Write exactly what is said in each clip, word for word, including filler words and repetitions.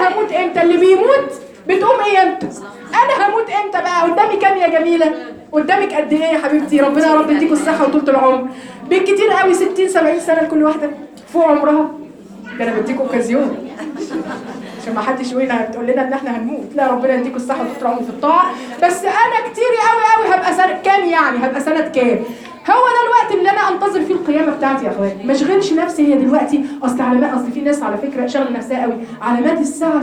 انا هموت امتى؟ اللي بيموت بتقوم ايه امتى؟ انا هموت امتى بقى؟ قدامي كام يا جميله؟ قدامك قد ايه يا حبيبتي؟ ربنا يا رب يديكوا الصحه وطولة العمر. بالكتير قوي ستين سبعين سنه لكل واحده فوق عمرها. ده انا بديكوا اوكازيون عشان ما حدش يقول تقول لنا ان احنا هنموت. لا، ربنا يديكوا الصحه وطولة العمر في الطاعه. بس انا كتير قوي قوي هبقى سنه كام يعني؟ هبقى سنه كام؟ هو ده الوقت اللي انا انتظر فيه القيامه بتاعتي يا اخواتي. ما اشغلش نفسي هي دلوقتي اصل علامات، اصل في ناس على فكره شغل نفسها قوي. علامات الساعه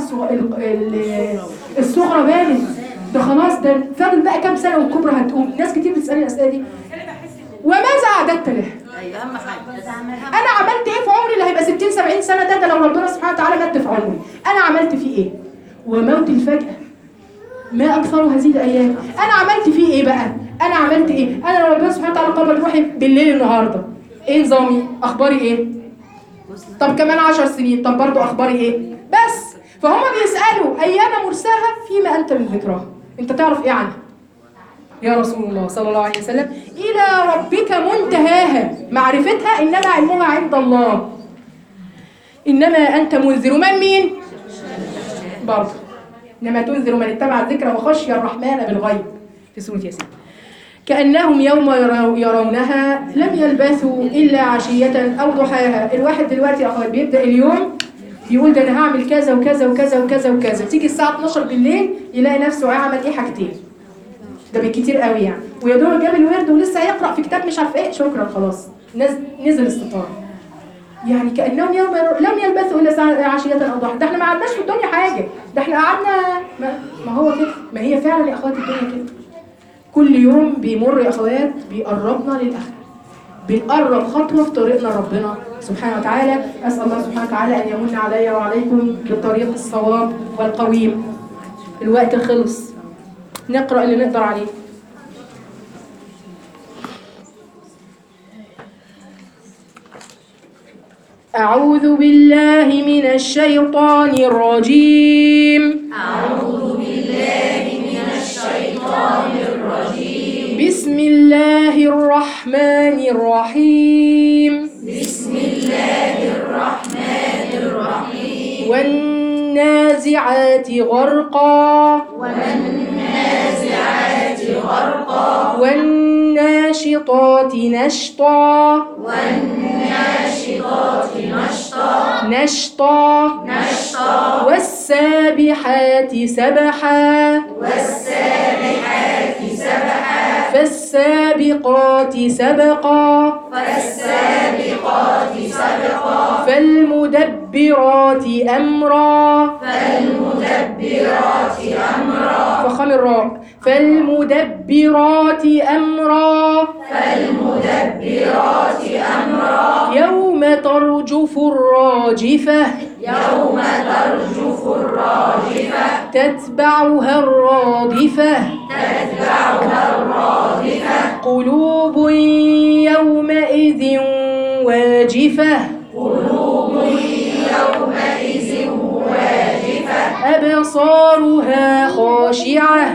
الصغرى بانت، ده خلاص، ده فاضل بقى كام سنه والكبرى هتقوم. ناس كتير بتسالني الاسئله دي. وماذا اعددت له؟ ايوه اهم حاجه. انا عملت ايه في عمري اللي هيبقى ستين سبعين سنه؟ ده ده لو ربنا سبحانه وتعالى مد في عمري، انا عملت فيه ايه؟ وموت الفجأة ما اكثر هذه الايام. انا عملت فيه ايه بقى؟ انا عملت ايه؟ انا لو ربنا سبحانه وتعالى قبض روحي بالليل النهارده، ايه نظامي؟ اخباري ايه؟ طب كمان عشر سنين، طب برضو اخباري ايه؟ بس فهم بيسالوا ايام مرساها فيما انت من ذكراها، انت تعرف ايه عنها يا رسول الله صلى الله عليه وسلم؟ الى ربك منتهاها، معرفتها انما علمها عند الله. انما انت منذر من مين؟ برضه انما تنذر من اتبع الذكر وخشي الرحمن بالغيب في سوره ياسين. كأنهم يوم يرونها لم يلبثوا إلا عشية أو ضحاها. الواحد دلوقتي يا أخوات بيبدأ اليوم يقول ده أنا هعمل كذا وكذا وكذا وكذا وكذا، تيجي الساعة اتناشر بالليل يلاقي نفسه عمل إيه؟ حاجتين. ده بالكتير قوي يعني، ويا دوب جاب الورد ولسه هيقرأ في كتاب مش عارف إيه، شكرا خلاص نزل نزل استطار. يعني كأنهم يوم لم يلبثوا إلا ساعة عشية أو ضحاها. ده احنا ما قعدناش في الدنيا حاجة، ده احنا قعدنا ما, ما هو كده، ما هي فعلا يا أخوات الدنيا كده. كل يوم بيمر يا أخوات بيقربنا للآخرة، بنقرب خطوة في طريقنا ربنا سبحانه وتعالى. أسأل الله سبحانه وتعالى أن يمن علي وعليكم بالطريق الصواب والقويم. الوقت خلص، نقرأ اللي نقدر عليه. أعوذ بالله من الشيطان الرجيم. أعوذ بالله من الشيطان الرجيم. بسم الله الرحمن الرحيم. بسم الله الرحمن الرحيم. والنازعات غرقا. والنازعات غرقا. والناشطات نشطا. والناشطات نشطا. نشطا. نشطا. والسابحات سبحا. والسابحات سبحا. فالسابقات سبقا. فالسابقات سبقا. فالمدبرات أمرا. فالمدبرات أمرا. فخم الراء. فالمدبرات أمرا. فالمدبرات أمرا. يوم ترجف الراجفة. يوم ترجف الراجفة. تتبعها الرادفة. تتبعها الرادفة. قلوب يومئذ واجفة. قلوب يومئذ واجفة. أبصارها خاشعة.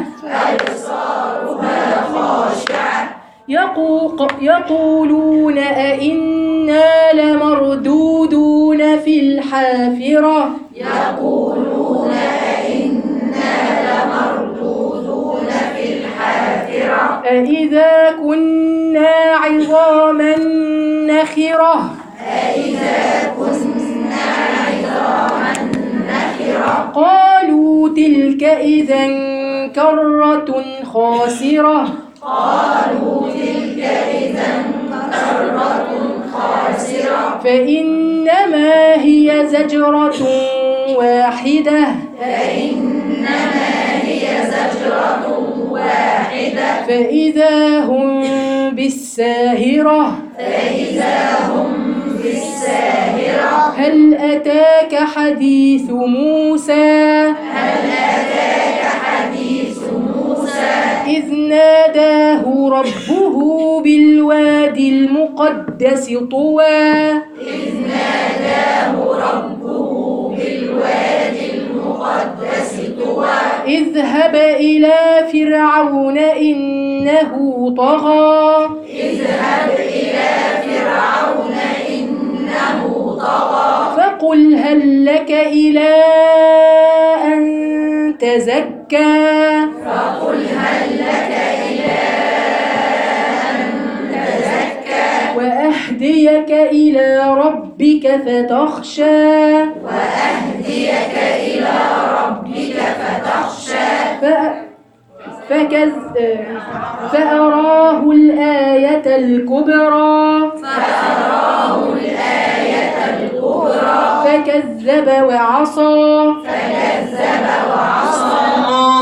أبصارها خاشعة. يقوق يقولون أئنا لمردودون في الحافرة. يقولون أئنا لمردودون في الحافرة. أئذا كنا عظاما نخرة. أئذا كنا عظاما نخرة. قالوا تلك إذا كرة خاسرة. قالوا تلك إذا كرة خاسرة. فإنما هي زجرة واحدة. فإنما هي زجرة واحدة. فإذا هم بالساهرة. فإذا هم بالساهرة. هل أتاك حديث موسى. هل أتاك حديث موسى. إذ ناداه ربه بالوادي المقدس طوى. إذ ناداه ربه بالوادي المقدس طوى. اذهب إلى فرعون إنه طغى. اذهب إلى فرعون إنه طغى. فقل هل لك إلى تزكى فقل هل لك إلى أن تزكى وأهديك إلى ربك فتخشى وأهديك إلى ربك فتخشى ف- فكز فأراه الآية الكبرى فأراه الآية الكبرى فكذب وعصى فكذب وعصى